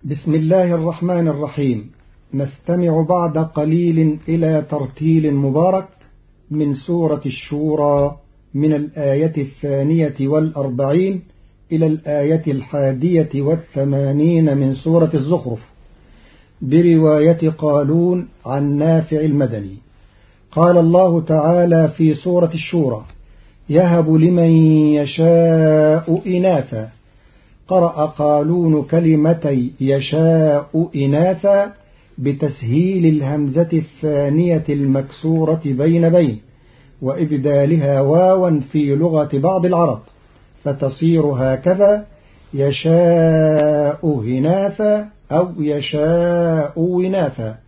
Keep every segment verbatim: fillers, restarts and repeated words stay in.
بسم الله الرحمن الرحيم. نستمع بعد قليل إلى ترتيل مبارك من سورة الشورى من الآية الثانية والأربعين إلى الآية الحادية والثمانين من سورة الزخرف برواية قالون عن نافع المدني. قال الله تعالى في سورة الشورى: يهب لمن يشاء إناثا. قرأ قالون كلمتي يشاء إناثا بتسهيل الهمزة الثانية المكسورة بين بين وإبدالها واوا في لغة بعض العرب، فتصير هكذا: يشاء هناثا أو يشاء وناثا،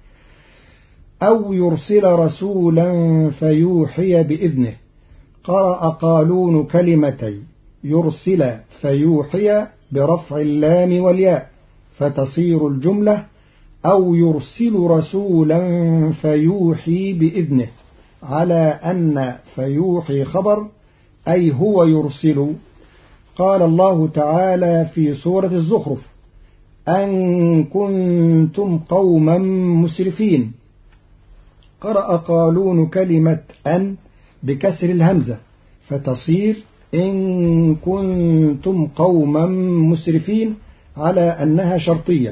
أو يرسل رسولا فيوحي بإذنه. قرأ قالون كلمتي يرسل فيوحي برفع اللام والياء، فتصير الجملة: أو يرسل رسولا فيوحي بإذنه، على أن فيوحي خبر أي هو يرسل. قال الله تعالى في سورة الزخرف: أن كنتم قوما مسرفين. قرأ قالون كلمة أن بكسر الهمزة، فتصير إن كنتم قوما مسرفين، على أنها شرطية.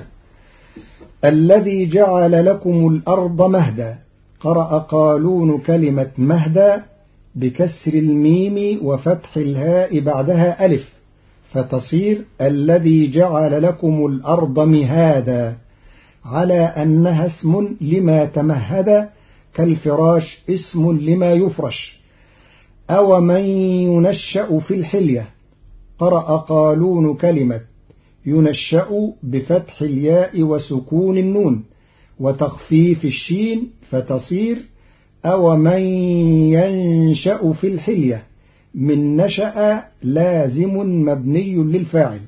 الذي جعل لكم الأرض مهدا. قرأ قالون كلمة مهدا بكسر الميم وفتح الهاء بعدها ألف، فتصير الذي جعل لكم الأرض مهادا، على أنها اسم لما تمهد، كالفراش اسم لما يفرش. أو من ينشأ في الحلية. قرأ قالون كلمة ينشأ بفتح الياء وسكون النون وتخفيف الشين، فتصير أو من ينشأ في الحلية، من نشأ لازم مبني للفاعل.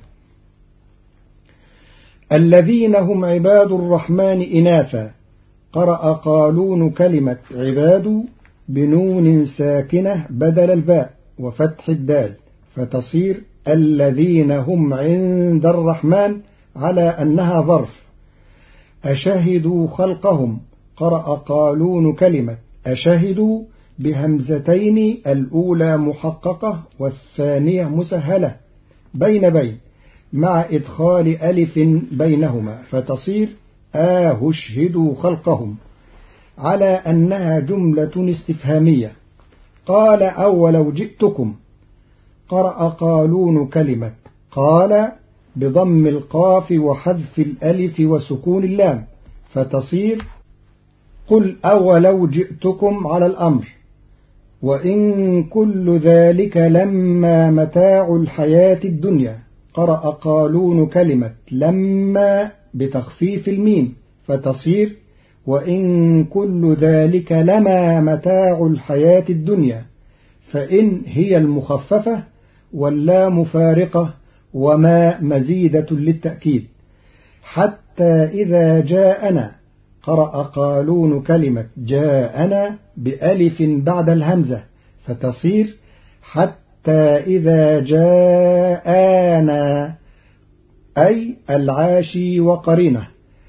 الذين هم عباد الرحمن إناثا. قرأ قالون كلمة عباد بنون ساكنة بدل الباء وفتح الدال، فتصير الذين هم عند الرحمن، على أنها ظرف. أشهدوا خلقهم. قرأ قالون كلمة أشهدوا بهمزتين، الأولى محققة والثانية مسهلة بين بين مع إدخال ألف بينهما، فتصير آه اشهدوا خلقهم، على أنها جملة استفهامية. قال أولو جئتكم. قرأ قالون كلمة قال بضم القاف وحذف الألف وسكون اللام، فتصير قل أولو جئتكم على الأمر. وإن كل ذلك لما متاع الحياة الدنيا. قرأ قالون كلمة لما بتخفيف الميم، فتصير وإن كل ذلك لما متاع الحياة الدنيا، فإن هي المخففة واللام فارقة وما مزيدة للتأكيد. حتى إذا جاءنا. قرأ قالون كلمة جاءنا بألف بعد الهمزة، فتصير حتى إذا جاءنا، أي العاشي وقرينه.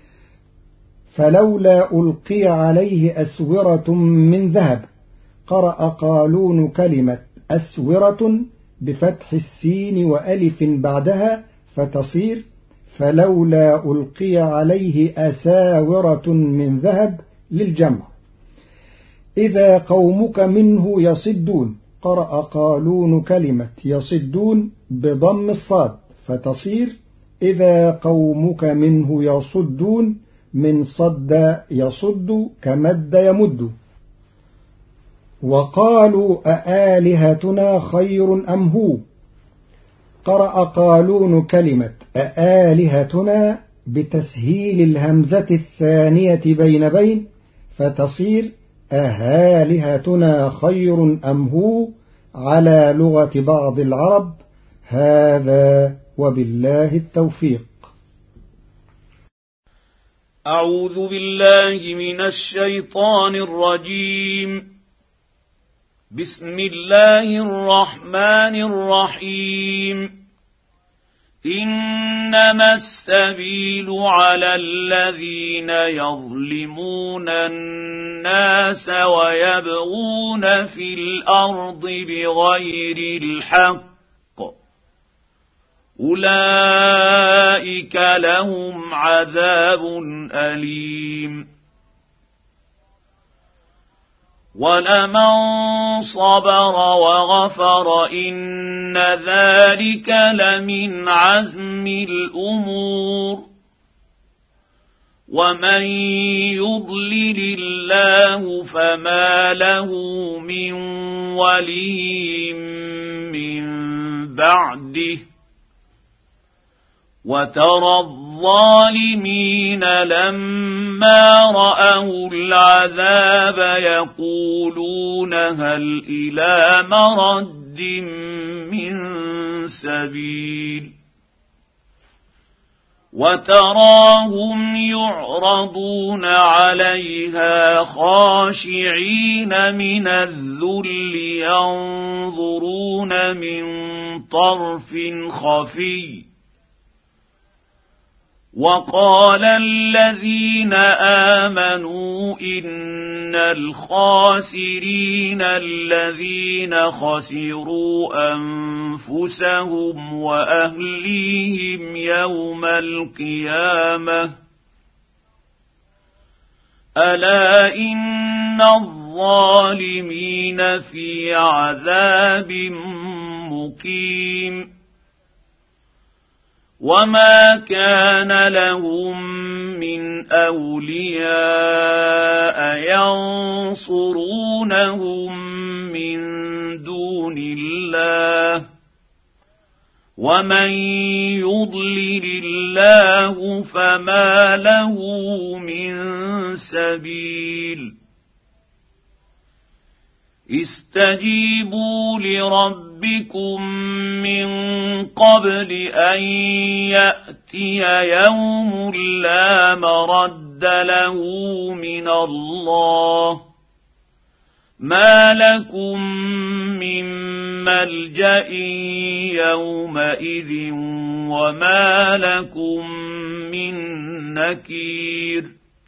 فلولا ألقي عليه أسورة من ذهب. قرأ قالون كلمة أسورة بفتح السين وألف بعدها، فتصير فلولا ألقي عليه أساورة من ذهب للجمع. إذا قومك منه يصدون. قرأ قالون كلمة يصدون بضم الصاد، فتصير إذا قومك منه يصدون، من صد يصد كمد يمد. وقالوا أآلهتنا خير أم هو. قرأ قالون كلمة أآلهتنا بتسهيل الهمزة الثانية بين بين، فتصير أهالهتنا خير أم هو، على لغة بعض العرب. هذا وبالله التوفيق. أعوذ بالله من الشيطان الرجيم. بسم الله الرحمن الرحيم. إنما السبيل على الذين يظلمون الناس ويبغون في الأرض بغير الحق أولئك لهم عذاب أليم ولمن صبر وغفر إن ذلك لمن عزم الأمور ومن يضلل الله فما له من ولي من بعده وترى الظالمين لما رأوا العذاب يقولون هل إلى مرد من سبيل وتراهم يعرضون عليها خاشعين من الذل ينظرون من طرف خفي وقال الذين آمنوا إن الخاسرين الذين خسروا أنفسهم وأهليهم يوم القيامة ألا إن الظالمين في عذاب مقيم وما كان لهم من أولياء ينصرونهم من دون الله ومن يضلل الله فما له من سبيل استجيبوا لربكم من قبل أن يأتي يوم لا مرد له من الله ما لكم من ملجأ يومئذ وما لكم من نكير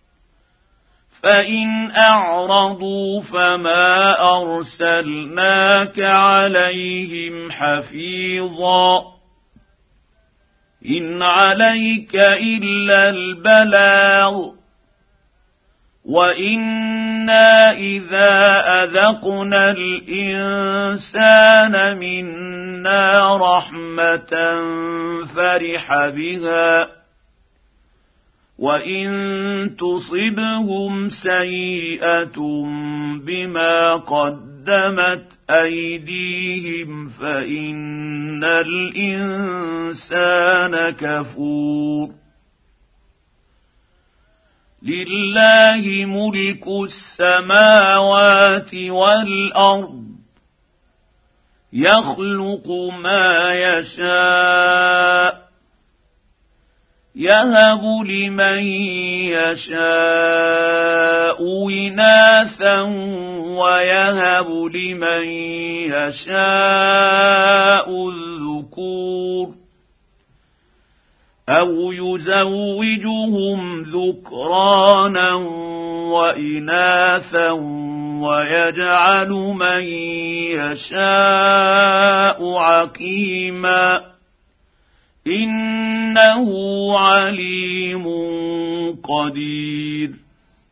فإن أعرضوا فما أرسلناك عليهم حفيظا إن عليك إلا البلاغ وإنا إذا أذقنا الإنسان منا رحمة فرح بها وإن تصبهم سيئة بما قدمت أيديهم فإن الإنسان كفور لله ملك السماوات والأرض يخلق ما يشاء يهب لمن يشاء إناثا ويهب لمن يشاء الذكور أو يزوجهم ذكرانا وإناثا ويجعل من يشاء عقيما إنه عليم قدير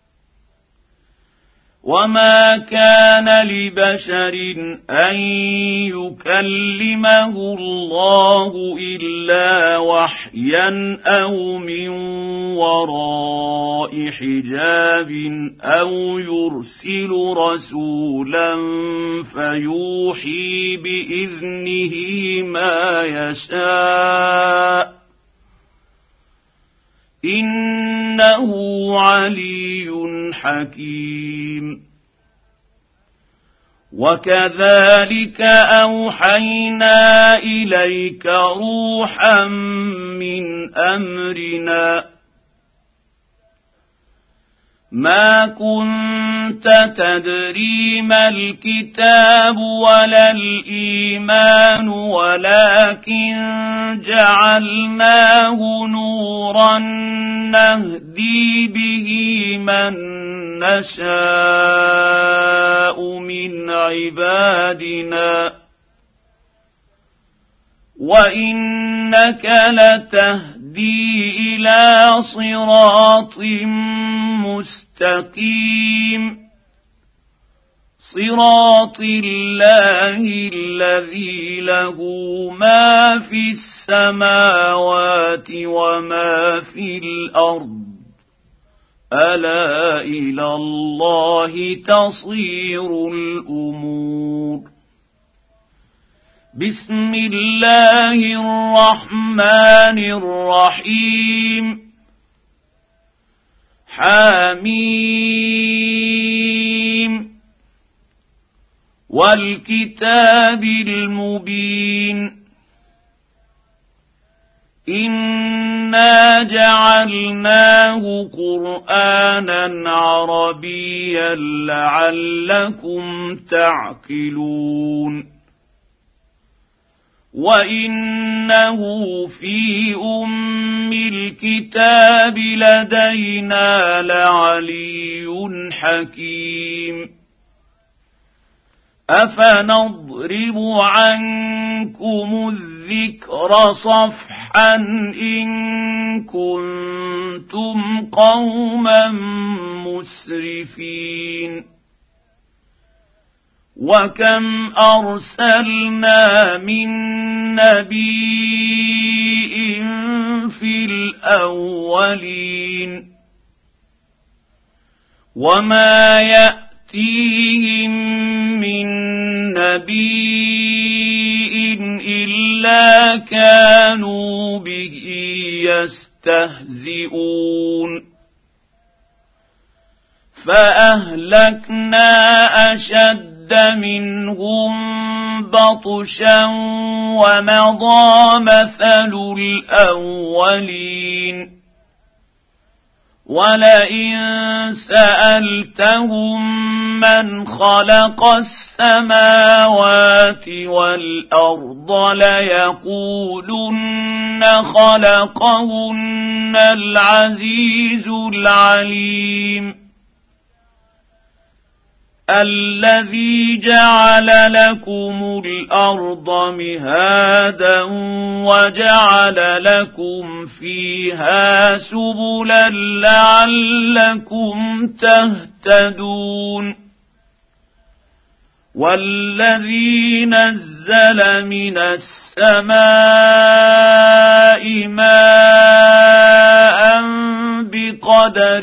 وما كان لبشر أن يكلمه الله إلا وحيا أو من وراء حجاب أو يرسل رسولا فيوحي بإذنه ما يشاء إنه علي حكيم وكذلك أوحينا إليك روحا من أمرنا ما كنت تدري ما الكتاب ولا الإيمان ولكن جعلناه نورا نهدي به من نشاء من عبادنا وإنك لتهدي إلى صراط مستقيم صراط الله الذي له ما في السماوات وما في الأرض ألا إلى الله تصير الأمور. بسم الله الرحمن الرحيم. حميم والكتاب المبين إنا جعلناه قرآنا عربيا لعلكم تعقلون وإنه في أم الكتاب لدينا لعلي حكيم. أفنضرب عنكم الذكر صفحا إن كنتم قوما مسرفين وكم أرسلنا من نبي في الأولين وما يأتيهم من نبي إلا كانوا به يستهزئون فأهلكنا أشد منهم بطشا ومضى مثل الأولين ولئن سألتهم من خلق السماوات والأرض ليقولن خلقهن العزيز العليم الذي جعل لكم الأرض مهادا وجعل لكم فيها سبلا لعلكم تهتدون والذي نزل من السماء ماء بقدر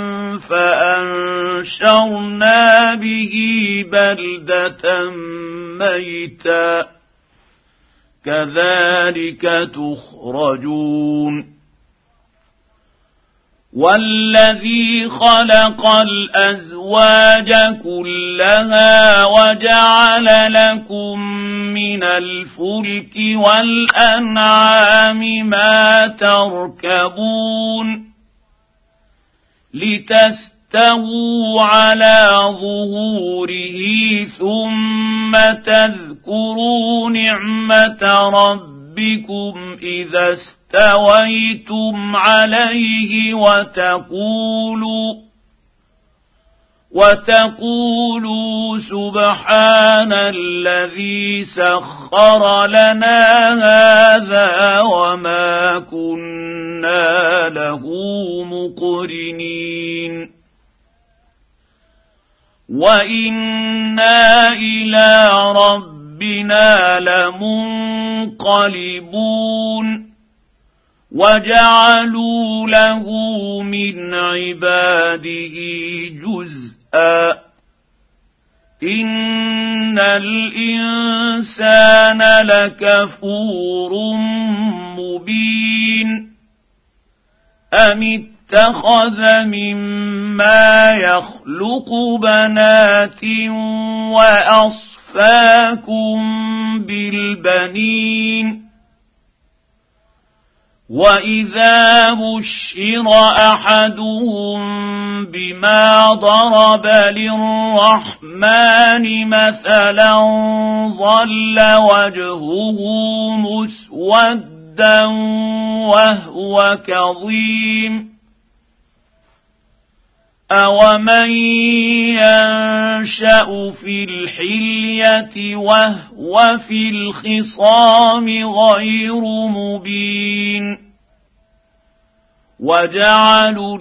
فأنشرنا به بلدة ميتا كذلك تخرجون والذي خلق الأزواج كلها وجعل لكم من الفلك والأنعام ما تركبون لتستووا على ظهوره ثم تذكروا نعمة ربكم إذا استويتم عليه وتقولوا وتقولوا سبحان الذي سخر لنا هذا وما كنا له مقرنين وإنا إلى ربنا لمنقلبون وجعلوا له من عباده جزءا إن الإنسان لكفور مبين أم اتخذ مما يخلق بنات وأصفاكم بالبنين وإذا بشر أحدهم بما ضرب للرحمن مثلا ظل وجهه مسودا وهو كظيم أومن ينشأ في الحلية وهو في الخصام غير مبين وجعلوا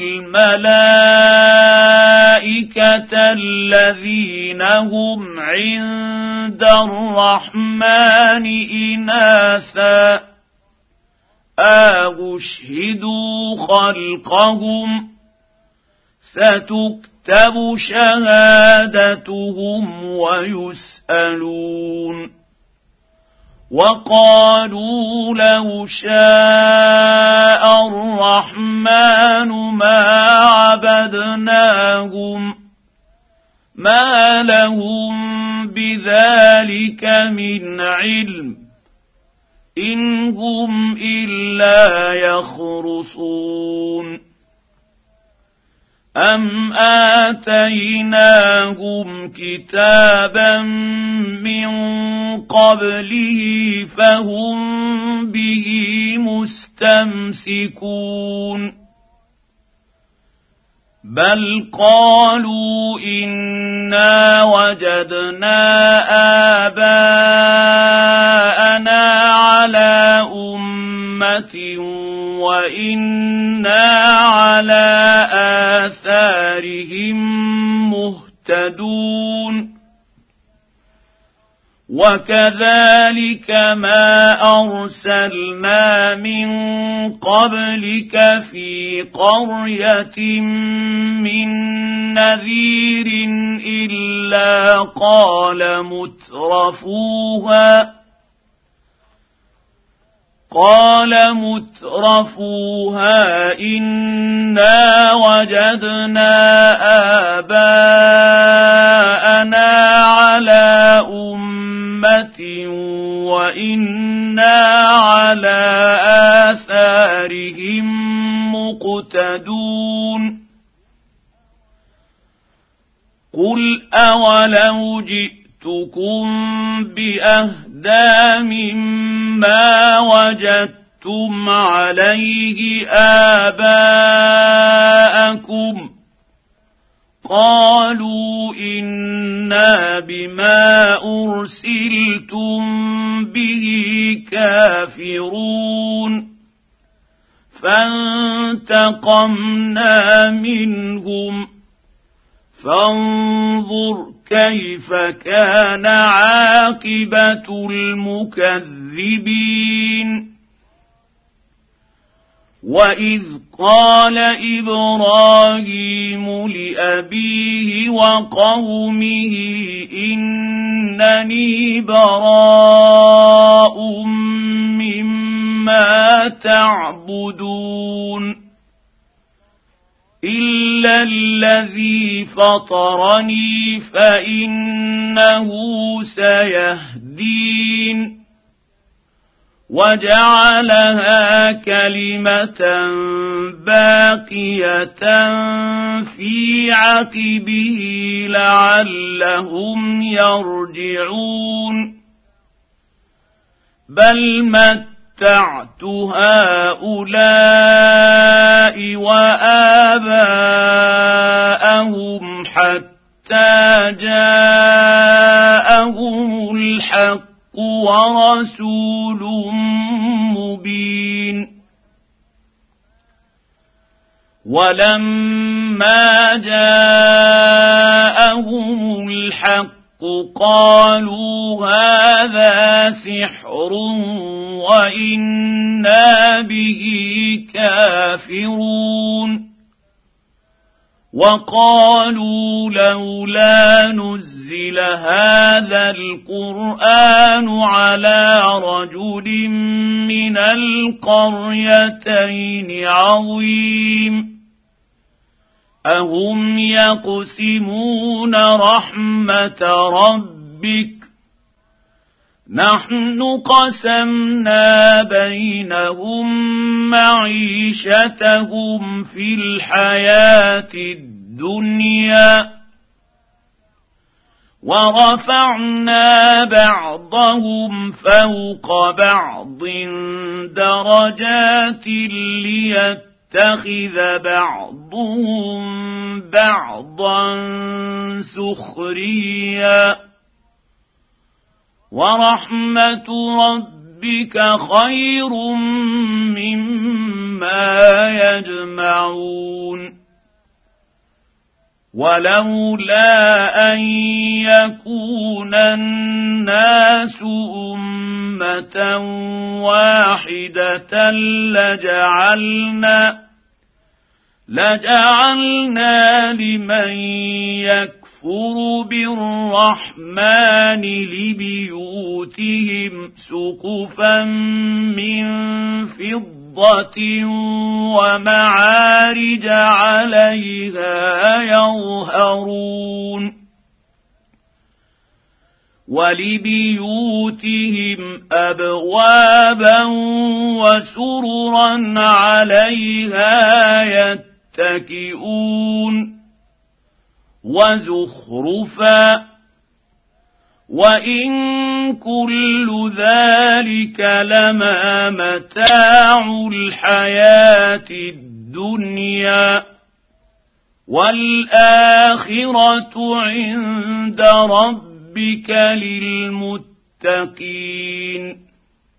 الملائكة الذين هم عند الرحمن إناثا أشهدوا خلقهم ستكتب شهادتهم ويسألون وقالوا لو شاء الرحمن ما عبدناهم ما لهم بذلك من علم إن هم إلا يخرصون أم آتيناهم كتابا من قبله فهم به مستمسكون بل قالوا إنا وجدنا آباءنا على أمة وإنا على آثارهم مهتدون وكذلك ما أرسلنا من قبلك في قرية من نذير إلا قال مترفوها قال مترفوها إنا وجدنا آباءنا على أمة وإنا على آثارهم مقتدون قل أولو جئتكم بأهدى مما وجدتم عليه آباءكم قالوا إنا بما أرسلتم به كافرون فانتقمنا منهم فانظر كيف كان عاقبة المكذبين وإذ قال إبراهيم لأبيه وقومه إنني براء مما تعبدون إلا الذي فطرني فإنه سيهدين وجعلها كلمة باقية في عقبه لعلهم يرجعون بل متعت هؤلاء وآباءهم حتى جاءهم الحق ورسول مبين ولما جاءهم الحق قالوا هذا سحر وإنا به كافرون وقالوا لولا نزل هذا القرآن على رجل من القريتين عظيم أهم يقسمون رحمة ربك نحن قسمنا بينهم معيشتهم في الحياة الدنيا ورفعنا بعضهم فوق بعض درجات ليتخذ بعضهم بعضا سخريا ورحمة ربك خير مما يجمعون ولولا أن يكون الناس أمة واحدة لجعلنا لجعلنا لمن يكفر بالرحمن لبيوتهم سقفا من فضة ومعارج عليها يظهرون ولبيوتهم أبوابا وسررا عليها يتكئون وزخرفا وإن كل ذلك لما متاع الحياة الدنيا والآخرة عند ربك للمتقين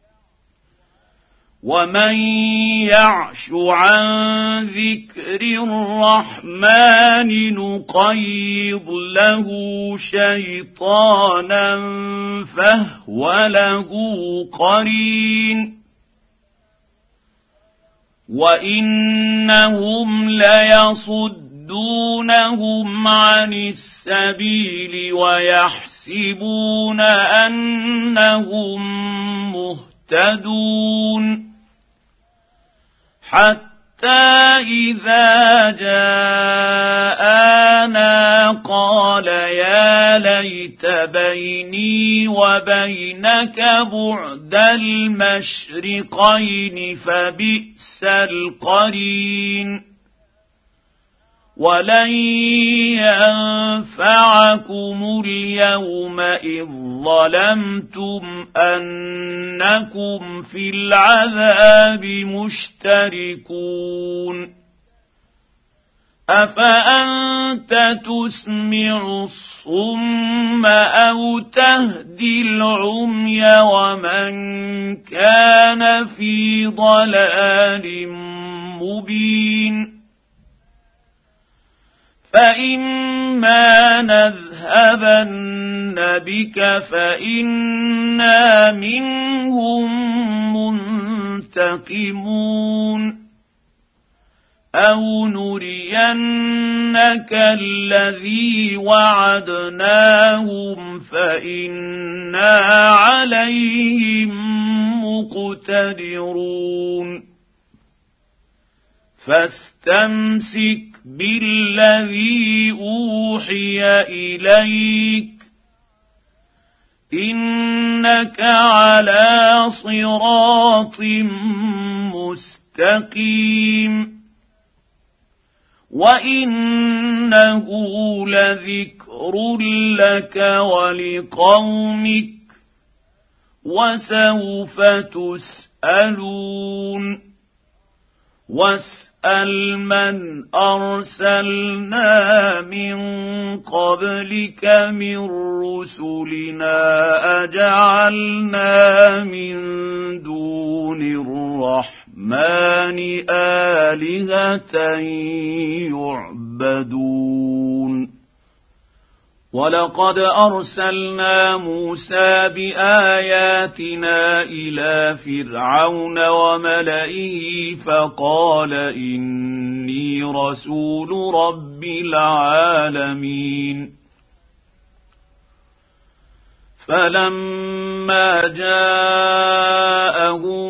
ومن يعش عن ذكر الرحمن نقيض له شيطانا فهو له قرين وإنهم ليصدونهم عن السبيل ويحسبون أنهم مهتدون حتى إذا جاءنا قال يا ليت بيني وبينك بعد المشرقين فبئس القرين ولن ينفعكم اليوم إذ ظلمتم أنكم في العذاب مشتركون أفأنت تسمع الصم أو تهدي العمي ومن كان في ضلال مبين فإما نذهبن بك فإنا منهم منتقمون أو نرينك الذي وعدناهم فإنا عليهم مقتدرون فاستمسك بالذي أوحي إليك إنك على صراط مستقيم وإنه لذكر لك ولقومك وسوف تسألون واسأل من أرسلنا من قبلك من رسلنا أجعلنا من دون الرحمن آلهة يعبدون ولقد أرسلنا موسى بآياتنا إلى فرعون وملئه فقال إني رسول رب العالمين فلما جاءهم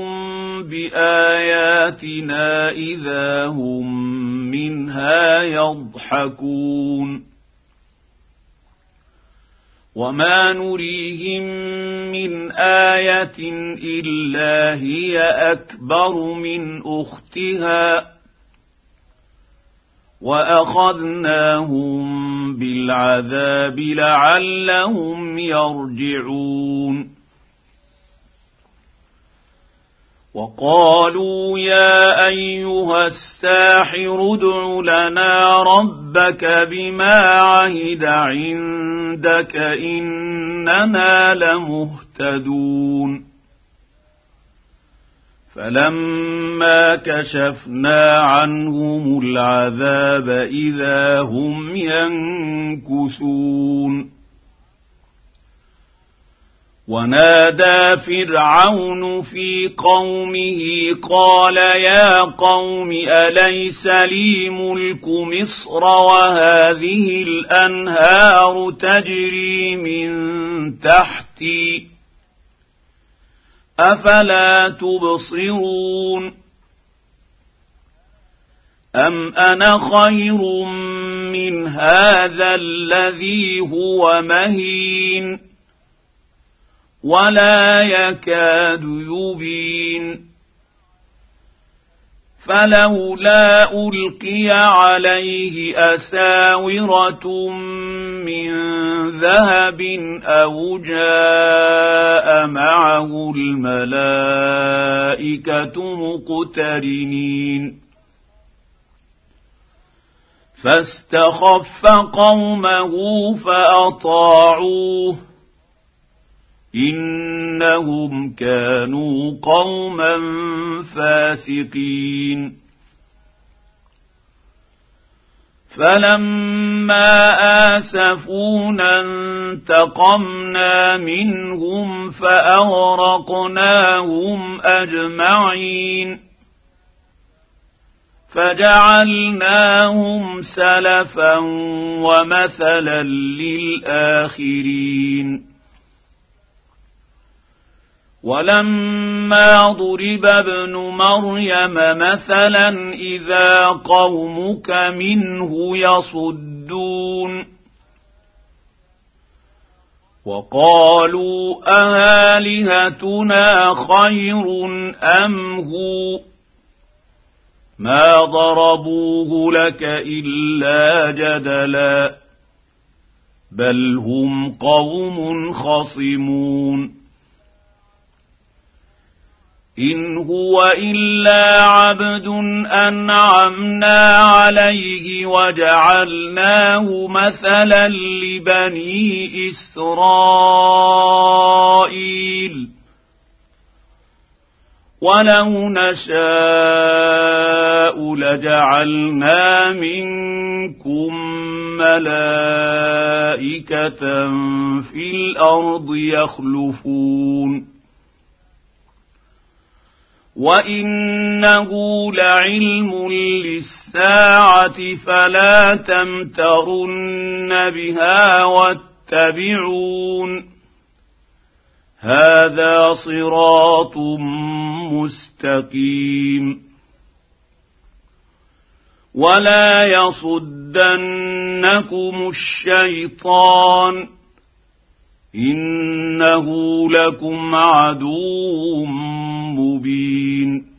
بآياتنا إذا هم منها يضحكون وما نريهم من آية إلا هي أكبر من أختها وأخذناهم بالعذاب لعلهم يرجعون وقالوا يا أيها الساحر ادع لنا ربك بما عهد عندك إننا لمهتدون فلما كشفنا عنهم العذاب إذا هم ينكثون ونادى فرعون في قومه قال يا قوم أليس لي ملك مصر وهذه الأنهار تجري من تحتي أفلا تبصرون أم أنا خير من هذا الذي هو مهين ولا يكاد يبين فلولا ألقي عليه أساورة من ذهب أو جاء معه الملائكة مقترنين فاستخف قومه فأطاعوه إنهم كانوا قوما فاسقين فلما آسفونا انتقمنا منهم فأغرقناهم أجمعين فجعلناهم سلفا ومثلا للآخرين ولما ضرب ابن مريم مثلا إذا قومك منه يصدون وقالوا أآلهتنا خير أم هو ما ضربوه لك إلا جدلا بل هم قوم خصمون إن هو إلا عبد أنعمنا عليه وجعلناه مثلا لبني إسرائيل ولو نشاء لجعلنا منكم ملائكة في الأرض يخلفون وإنه لعلم للساعة فلا تمترن بها واتبعون هذا صراط مستقيم ولا يصدنكم الشيطان إنه لكم عدو مبين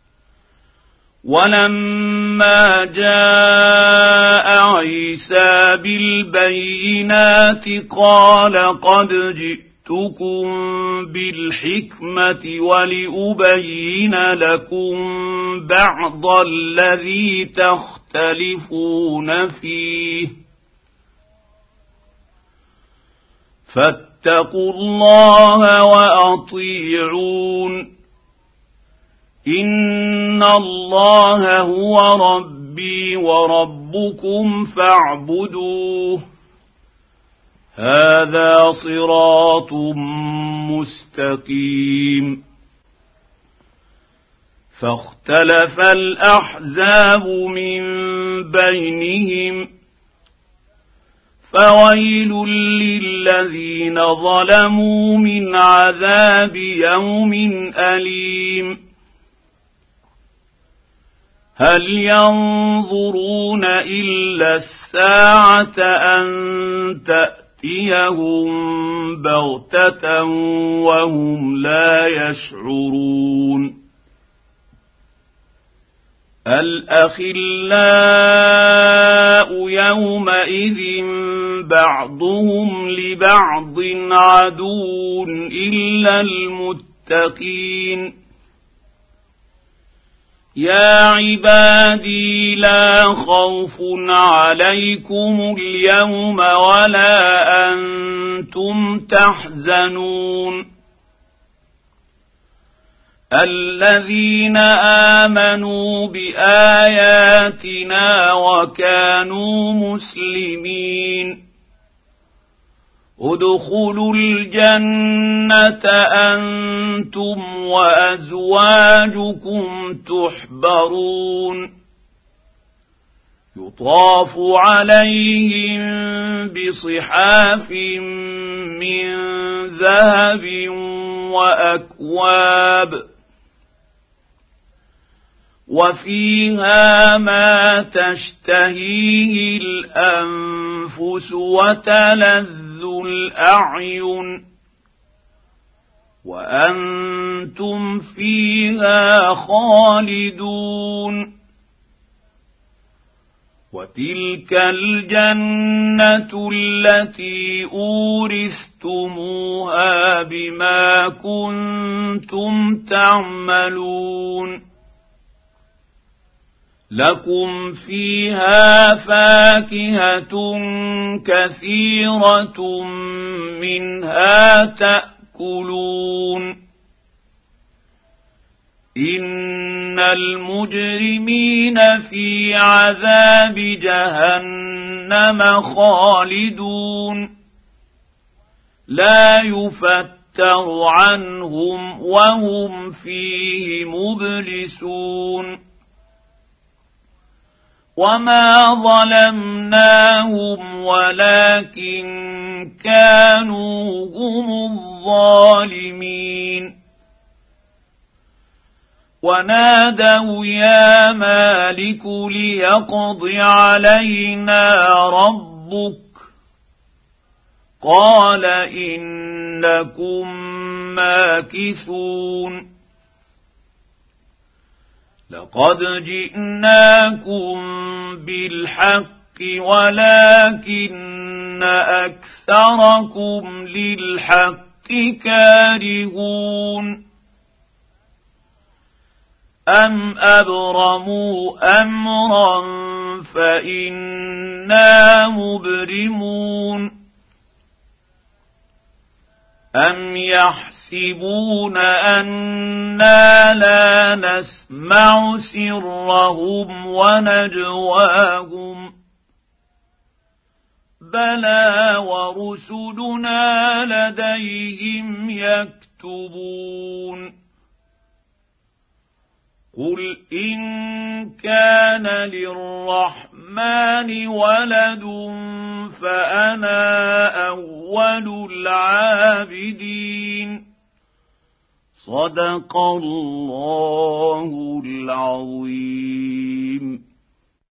ولما جاء عيسى بالبينات قال قد جئتكم بالحكمة ولأبين لكم بعض الذي تختلفون فيه فاتقوا الله وأطيعون إن الله هو ربي وربكم فاعبدوه هذا صراط مستقيم فاختلف الأحزاب من بينهم فويل للذين ظلموا من عذاب يوم أليم هل ينظرون إلا الساعة أن تأتيهم ياتيهم بغته وهم لا يشعرون الأخلاء يومئذ بعضهم لبعض عدو إلا المتقين يا عبادي لا خوف عليكم اليوم ولا أنتم تحزنون الذين آمنوا بآياتنا وكانوا مسلمين ادخلوا الجنة أنتم وأزواجكم تحبرون يطاف عليهم بصحاف من ذهب وأكواب وفيها ما تشتهيه الأنفس وتلذ الأعين وأنتم فيها خالدون وتلك الجنة التي أورثتموها بما كنتم تعملون لكم فيها فاكهة كثيرة منها تأكلون إن المجرمين في عذاب جهنم خالدون لا يفتر عنهم وهم فيه مبلسون وما ظلمناهم ولكن كانوا هم الظالمين ونادوا يا مالك ليقض علينا ربك قال إنكم ماكثون لقد جئناكم بالحق ولكن أكثركم للحق كارهون أم أبرموا أمرا فإنا مبرمون أم يحسبون أنا لا نسمع سرهم ونجواهم بلى ورسلنا لديهم يكتبون قل إن كان للرحمن ولد فأنا أول العابدين صدق الله العظيم.